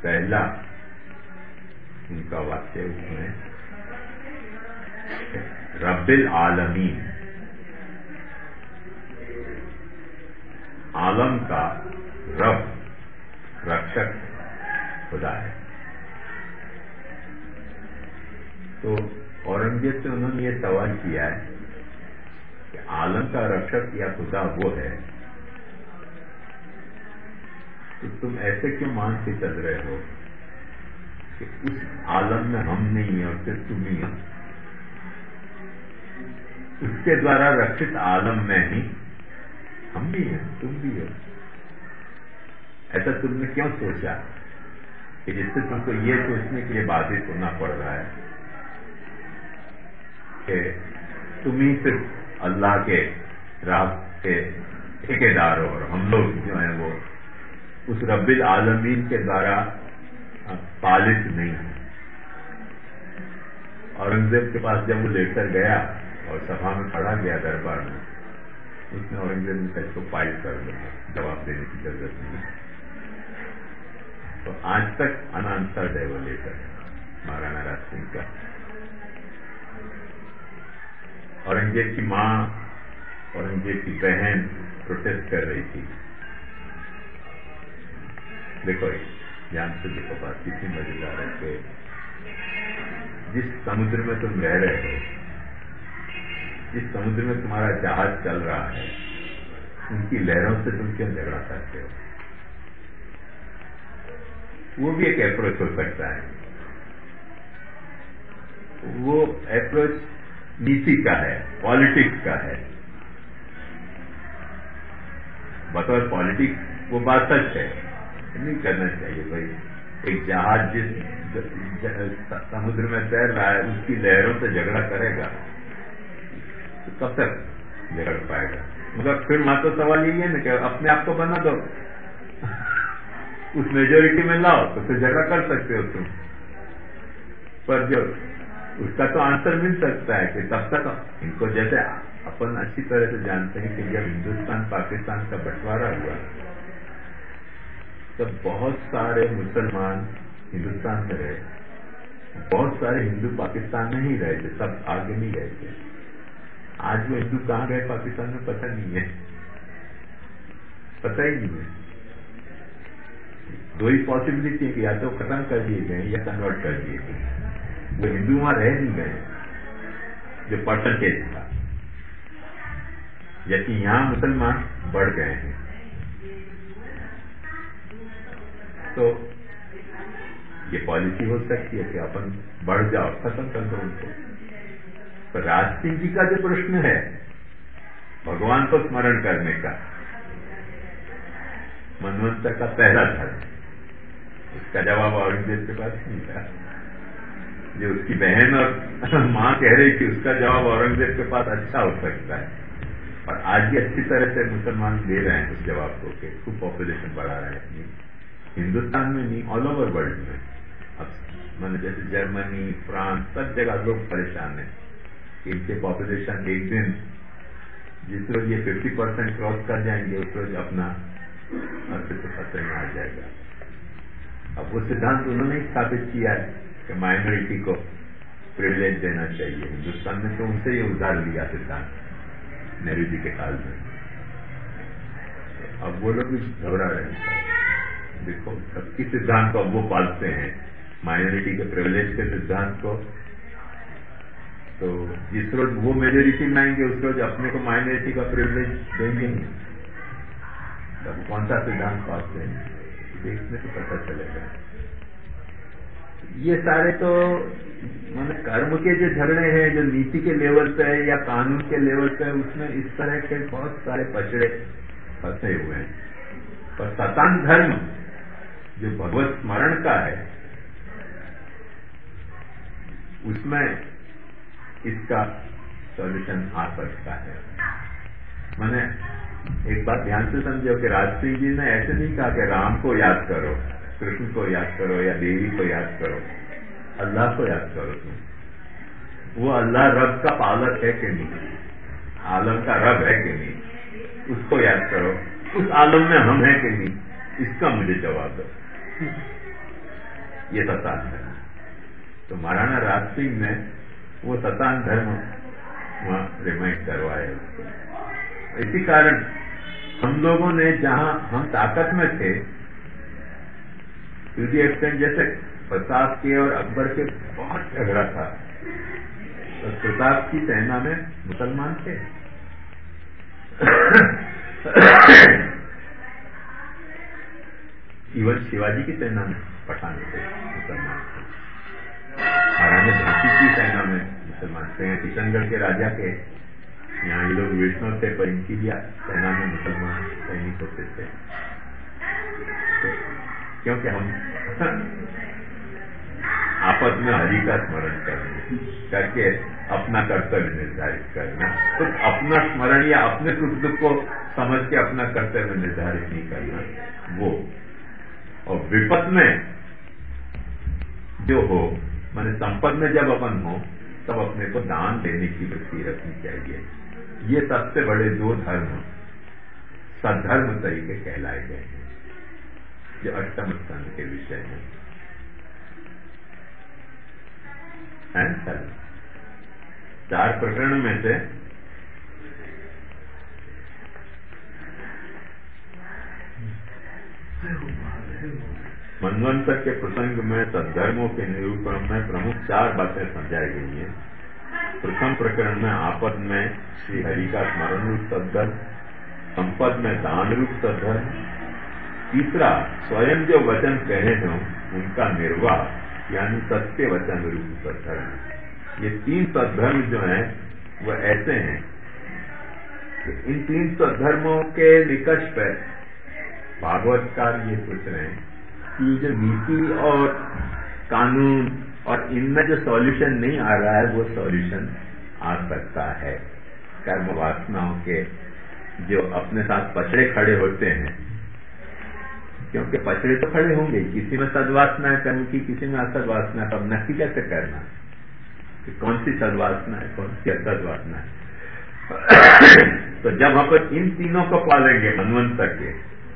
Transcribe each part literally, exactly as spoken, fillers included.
पहला उनका वाक्य उसमें रब्बिल आलमीन, आलम का रब, रक्षक खुदा है। तो औरंगजेब से उन्होंने ये सवाल किया है कि आलम का रक्षक या खुदा वो है, तो तुम ऐसे क्यों मान के चल रहे हो कि उस आलम में हम नहीं है और सिर्फ तुम ही हो? उसके द्वारा रक्षित आलम में ही हम भी हैं, तुम भी हो। ऐसा तुमने क्यों सोचा कि जिससे तुमको ये सोचने के लिए बाधित होना पड़ रहा है कि तुम ही सिर्फ अल्लाह के राह के ठेकेदार हो और हम लोग जो है वो उस रब्बिल आलमीन के द्वारा पालित नहीं है। औरंगजेब के पास जब वो लेकर गया और सभा में खड़ा गया दरबार में, उसने औरंगजेब ने इसको फाइल कर दिया, जवाब देने की जरूरत नहीं। तो आज तक अनआंसर्ड है वो लेकर महाराणा राज सिंह का। औरंगजेब की मां, औरंगजेब की बहन प्रोटेस्ट कर रही थी। देखो ध्यान से देखो, बात कितनी मजेदार है कि जिस समुद्र में तुम रह रहे हो, जिस समुद्र में तुम्हारा जहाज चल रहा है, उनकी लहरों से तुम क्यों झगड़ा करते हो? वो भी एक अप्रोच हो सकता है। वो अप्रोच नीति का है, पॉलिटिक्स का है। बतौर पॉलिटिक्स वो बात सच है, नहीं करना चाहिए भाई। एक जहाज जिस समुद्र में तैर रहा है उसकी लहरों से झगड़ा करेगा तो कब तक झगड़ पाएगा? मगर फिर वहां तो सवाल यही है ना कि अपने आप को बना दो, उस मेजोरिटी में लाओ तो फिर झगड़ा कर सकते हो तुम। पर जो उसका तो आंसर मिल सकता है कि तब तक इनको, जैसे अपन अच्छी तरह से जानते हैं कि जब हिंदुस्तान पाकिस्तान का बंटवारा हुआ तब बहुत सारे मुसलमान हिंदुस्तान में रहे, बहुत सारे हिंदू पाकिस्तान में ही रहे थे, सब आगे नहीं गए थे। आज वो हिंदू कहां गए पाकिस्तान में पता नहीं है, पता ही नहीं है। दो ही पॉसिबिलिटी है कि या तो खत्म कर दिए गए या कन्वर्ट कर दिए गए। वो हिंदू वहां रह नहीं गए जो परसेंटेज था, जबकि यहां मुसलमान बढ़ गए हैं। तो ये पॉलिसी हो सकती है कि अपन बढ़ जाओ, खत्म कर दो उनको। पर राज सिंह जी का जो प्रश्न है भगवान को स्मरण करने का, मनवंतर का पहला धर्म, इसका जवाब औरंगजेब के पास नहीं था। जो उसकी बहन और मां कह रही थी उसका जवाब औरंगजेब के पास अच्छा हो सकता है, और आज भी अच्छी तरह से मुसलमान दे रहे हैं उस जवाब को कि खूब पॉपुलेशन बढ़ा रहे हैं हिंदुस्तान में नहीं, ऑल ओवर वर्ल्ड में। अब मैंने जैसे जर्मनी, फ्रांस, सब जगह लोग परेशान हैं कि इनके पॉपुलेशन एक दिन जिस रोज ये फिफ्टी परसेंट क्रॉस कर जाएंगे उस रोज अपना अस्तित्व खतरे में आ जाएगा। अब वो सिद्धांत उन्होंने स्थापित किया है कि माइनॉरिटी को प्रिविलेज देना चाहिए। हिंदुस्तान में तो उनसे ही उधार लिया सिद्धांत नेहरू जी के काल में। अब वो लोग भी घबरा रहे हैं। देखो सबकी सिद्धांत को अब वो पालते हैं, माइनॉरिटी के प्रिविलेज के सिद्धांत को। तो जिस रोज वो मेजोरिटी में आएंगे उस रोज अपने को माइनॉरिटी का प्रिविलेज देंगे नहीं। तब कौन सा सिद्धांत पालते हैं देखने से पता चलेगा। ये सारे तो मैंने कर्म के जो झगड़े हैं जो नीति के लेवल पे है या कानून के लेवल पे है, उसमें इस तरह के बहुत सारे पचड़े फंसे हुए हैं। पर सतान धर्म जो भगवत स्मरण का है उसमें इसका सॉल्यूशन आ सकता है। मैंने एक बात ध्यान से समझो कि राज सिंह जी ने ऐसे नहीं कहा कि राम को याद करो, कृष्ण को याद करो या देवी को याद करो, अल्लाह को याद करो तुम। वो अल्लाह रब का पालक है कि नहीं, आलम का रब है कि नहीं, उसको याद करो। उस आलम में हम हैं कि नहीं, इसका मुझे जवाब दो। ये सतान धर्म। तो महाराणा राज सिंह ने वो सतान धर्म वहां रिमाइंड करवाया उसको। इसी कारण हम लोगों ने जहां हम ताकत में थे, टू दी एक्सटेंट जैसे प्रताप के और अकबर के बहुत झगड़ा था, तो प्रताप की सेना में मुसलमान थे, इवन शिवाजी की सेना में पठान थे, मुसलमान थे, महाराणा झांसी की सेना में मुसलमान थे, किशनगढ़ के राजा के यहाँ ये लोग वैष्णव थे, पर इनकी भी सेना में मुसलमान सैनिक होते थे। क्योंकि हम आपस में हरि का स्मरण करने करके अपना कर्तव्य निर्धारित करना, तो अपना स्मरण या अपने सुख दुख को समझ के अपना कर्तव्य निर्धारित नहीं करना वो। और विपद में जो हो, माने संपद में जब अपन हो तब अपने को दान देने की वृत्ति रखनी चाहिए। ये सबसे बड़े दो धर्म सद्धर्म तरीके कहलाए गए हैं, जो अष्टम स्कंद के विषय में है। सर चार प्रकरण में से मनवंतर के प्रसंग में सद्धर्मों के निरूपण में प्रमुख चार बातें समझाई गई हैं। प्रथम प्रकरण में आपद में श्री हरि का स्मरण रूप सद्धर्म, संपद में दान रूप सद्धर्म, तीसरा स्वयं जो वचन कहे हों उनका निर्वाह यानी सत्य वचन रूप सद्धर्म। ये तीन सद्धर्म जो हैं वो ऐसे हैं कि इन तीन सद्धर्मों के निकष पर भागवतकार ये सोच रहे हैं कि जो नीति और कानून और इनमें जो सॉल्यूशन नहीं आ रहा है वो सॉल्यूशन आ सकता है। कर्म वासनाओं के जो अपने साथ पचड़े खड़े होते हैं, क्योंकि पचड़े तो खड़े होंगे, किसी में सद्वासना है कर्म की, किसी में असद्वासना है, तब नक्की कैसे करना कि कौन सी सद्वासना है कौन सी असद्वासना है। तो जब अपन इन तीनों को पालेंगे मनवंतर के,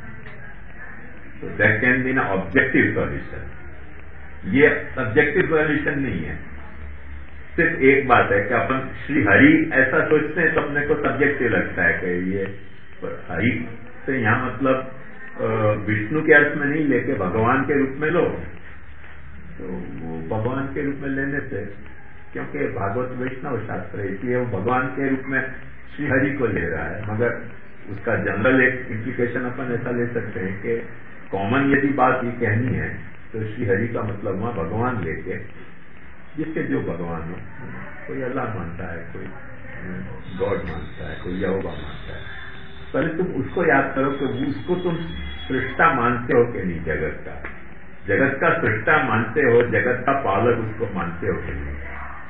तो there can be an objective solution. ये सब्जेक्टिव सॉल्यूशन नहीं है। सिर्फ एक बात है कि अपन श्री हरि ऐसा सोचते हैं तो अपने को सब्जेक्टिव लगता है कि ये हरि से यहाँ मतलब विष्णु के अर्थ में नहीं लेके भगवान के रूप में लो, तो वो भगवान के रूप में लेने से, क्योंकि भागवत वैष्णव शास्त्र है इसलिए वो भगवान के रूप में श्री हरि को ले रहा है। मगर उसका जनरल एक इम्प्लीकेशन अपन ऐसा ले सकते हैं कि कॉमन यदि बात ये कहनी है तो श्री हरि का मतलब वहां भगवान लेके, जिसके जो भगवान हो, कोई अल्लाह मानता है, कोई गॉड मानता है, कोई यहोवा मानता है, पहले तुम उसको याद करो कि उसको तुम सृष्टा मानते हो कि नहीं, जगत का जगत का सृष्टा मानते हो, जगत का पालक उसको मानते हो कि नहीं।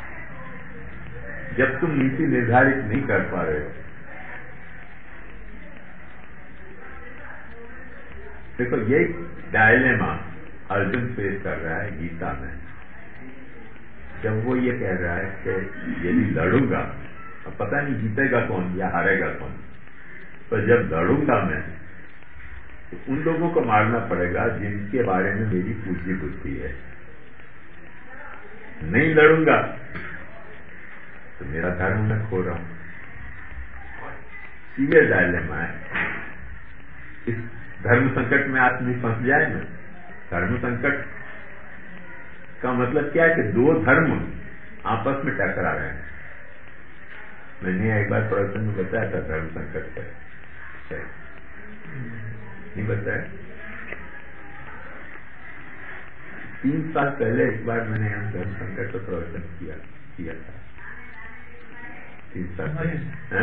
जब तुम नीति निर्धारित नहीं कर पा रहे हो, देखो ये डायलेमा अर्जुन फेस कर रहा है गीता में, जब वो ये कह रहा है कि यदि लड़ूंगा, अब पता नहीं जीतेगा कौन या हारेगा कौन, पर जब लड़ूंगा मैं तो उन लोगों को मारना पड़ेगा जिनके बारे में मेरी पूज्य बुद्धि है। नहीं लड़ूंगा तो मेरा धर्म मैं खो रहा हूं। सीरियस डायलेमा है। इस धर्म संकट में आदमी फंस जाए ना, धर्म संकट का मतलब क्या है कि दो धर्म आपस में टकरा रहे हैं। मैंने एक बार प्रवचन में बताया था धर्म संकट पर, नहीं बताया? तीन साल पहले एक बार मैंने यहाँ धर्म संकट पर प्रवचन किया किया था। तीन साल पहले,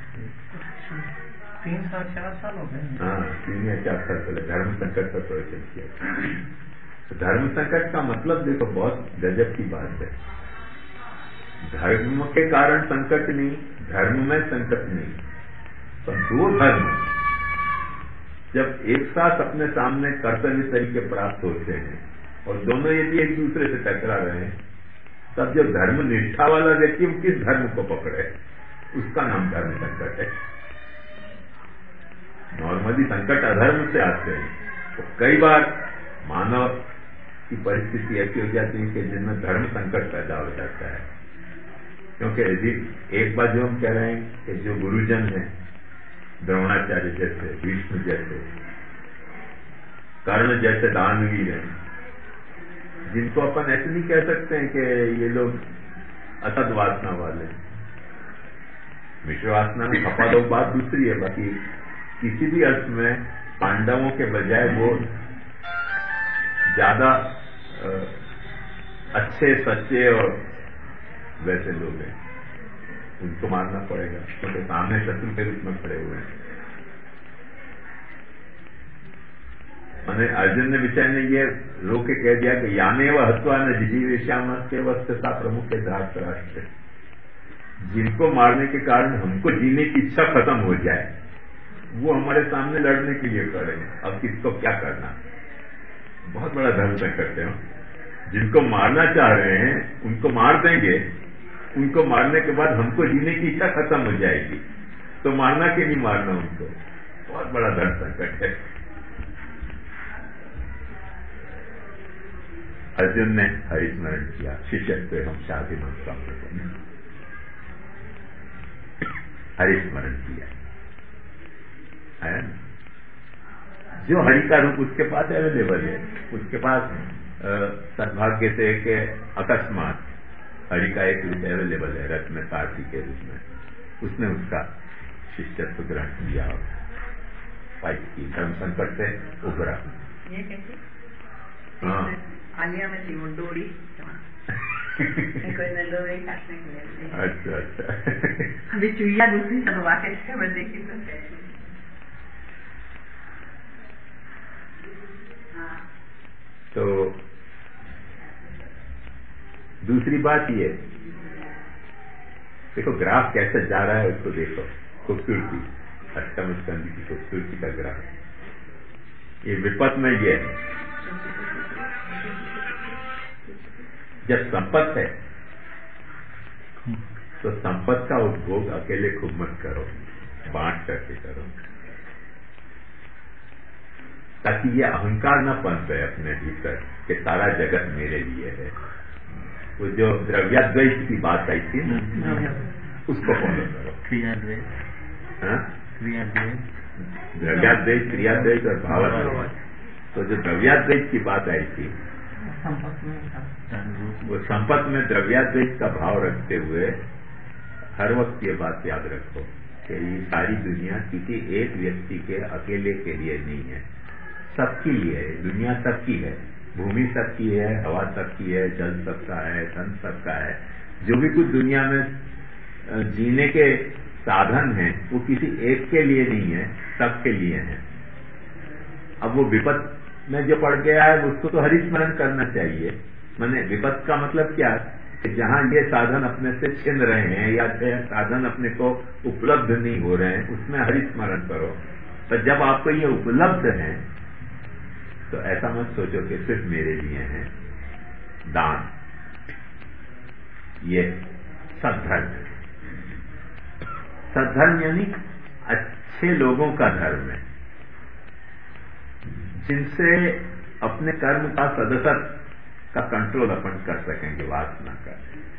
तीन साल चार साल हो गए। हाँ, तीन या चार साल पहले धर्म संकट पर प्रवचन किया। तो धर्म संकट का मतलब देखो बहुत गजब की बात है। धर्म के कारण संकट नहीं, धर्म में संकट नहीं, तो दो धर्म जब एक साथ अपने सामने कर्तव्य तरीके प्राप्त होते हैं और दोनों यदि एक दूसरे से टकरा रहे हैं, तब जो धर्म निष्ठा वाला व्यक्ति वो किस धर्म को पकड़े, उसका नाम धर्म संकट है। नॉर्मली संकट अधर्म से आते हैं, तो कई बार मानव की परिस्थिति ऐसी हो जाती है कि जिनमें धर्म संकट पैदा हो जाता है। क्योंकि यदि एक बात जो हम कह रहे हैं कि जो गुरुजन हैं, द्रोणाचार्य जैसे, भीष्म जैसे, कर्ण जैसे दानवीर हैं, जिनको अपन ऐसे नहीं कह सकते हैं कि ये लोग असद वासना वाले हैं। मिश्र वासना में खपा दो बात दूसरी है, बाकी किसी भी अर्थ में पांडवों के बजाय वो ज्यादा अच्छे, सच्चे और वैसे लोग हैं। उनको मारना पड़ेगा क्योंकि सामने शत्रु के रूप में खड़े हुए हैं। मैंने अर्जुन ने विचार ने ये रो के कह दिया कि याने व हत्वा न जिजीवेश्याम के वस्तुता प्रमुख के धार्तराष्ट्र, जिनको मारने के कारण हमको जीने की इच्छा खत्म हो जाए, वो हमारे सामने लड़ने के लिए खड़े हैं। अब किसको क्या करना, बहुत बड़ा धर्म संकट है। जिनको मारना चाह रहे हैं उनको मार देंगे, उनको मारने के बाद हमको जीने की इच्छा खत्म हो जाएगी, तो मारना कि नहीं मारना उनको, बहुत बड़ा धर्म संकट है। अर्जुन ने हरिस्मरण किया, शिष्यत्व हम शादी में प्राप्त करने हरिस्मरण किया है। जो हरि का रूप उसके पास अवेलेबल है, उसके पास सद्भाग्य से कि अकस्मात हरि का एक रूप अवेलेबल है, रत्न सारथी के रूप में, उसने उसका शिष्यत्व ग्रहण किया, फाइट की, धर्म संकट से उभरा। ये कैसे? हाँ, आलिया में थी वो डोरी कोई ने डोरी काटने के लिए। अच्छा अच्छा। अभी चुईया दूसरी चलवा के मैं देखी तो हाँ। तो दूसरी बात ये, देखो ग्राफ कैसे जा रहा है उसको देखो, खूबसूरती, अष्टम स्कंद की खूबसूरती का ग्राफ। ये विपत में ये है, जब संपत्ति है तो संपत्ति का उपभोग अकेले खूब मत करो, बांट करके करो, ताकि ये अहंकार न पनपे अपने भीतर कि सारा जगत मेरे लिए है। वो जो द्रव्याद्वैत की बात आई थी ना, उसको फॉलो करो। क्रियाद्वैत, हाँ, क्रियाद्वैत, द्रव्याद्वैत, क्रियाद्वैत और भावाद्वैत। तो जो द्रव्याद्वैत की बात आई थी, वो संपत्ति में द्रव्याद्वैत का भाव रखते हुए हर वक्त ये बात याद रखो कि ये सारी दुनिया किसी एक व्यक्ति के अकेले के लिए नहीं है, सबके लिए है। दुनिया सबकी है, भूमि सबकी है, हवा सबकी है, जल सबका है, धन सबका है। जो भी कुछ दुनिया में जीने के साधन हैं वो किसी एक के लिए नहीं है, सबके लिए है। अब वो विपत में जो पड़ गया है उसको तो हरिस्मरण करना चाहिए। मैंने विपत का मतलब क्या है कि जहां ये साधन अपने से छिन रहे हैं या साधन अपने को उपलब्ध नहीं हो रहे हैं, उसमें हरिस्मरण करो। पर जब आपको ये उपलब्ध है तो ऐसा मत सोचो कि सिर्फ मेरे लिए है। दान, ये सद्धर्म, सद्धर्म यानी अच्छे लोगों का धर्म है, जिनसे अपने कर्म का सदसत का कंट्रोल अपन कर सकेंगे, वासना का।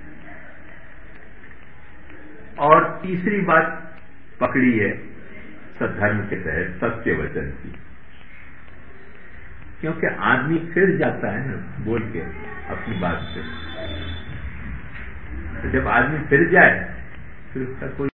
और तीसरी बात पकड़ी है सद्धर्म के तहत सत्य वचन की, क्योंकि आदमी फिर जाता है ना बोल के अपनी बात से। तो जब आदमी फिर जाए फिर उसका कोई